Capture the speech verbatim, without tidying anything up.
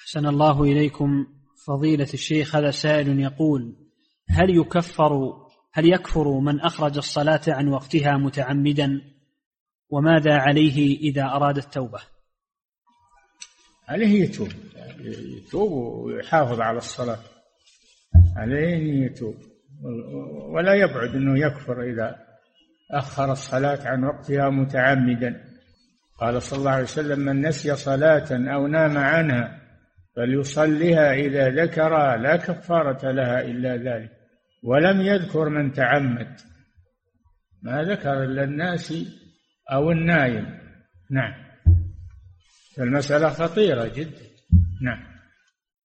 أحسن الله إليكم فضيلة الشيخ. هذا سائل يقول: هل يكفر هل يكفر من أخرج الصلاة عن وقتها متعمدا؟ وماذا عليه إذا أراد التوبة؟ عليه يتوب يتوب ويحافظ على الصلاة، عليه يتوب، ولا يبعد أنه يكفر إذا أخر الصلاة عن وقتها متعمدا. قال صلى الله عليه وسلم: من نسي صلاة أو نام عنها فليصلها إذا ذكر، لا كفارة لها إلا ذلك. ولم يذكر من تعمد، ما ذكر إلا الناسي أو النايم. نعم، فالمسألة خطيرة جدا. نعم.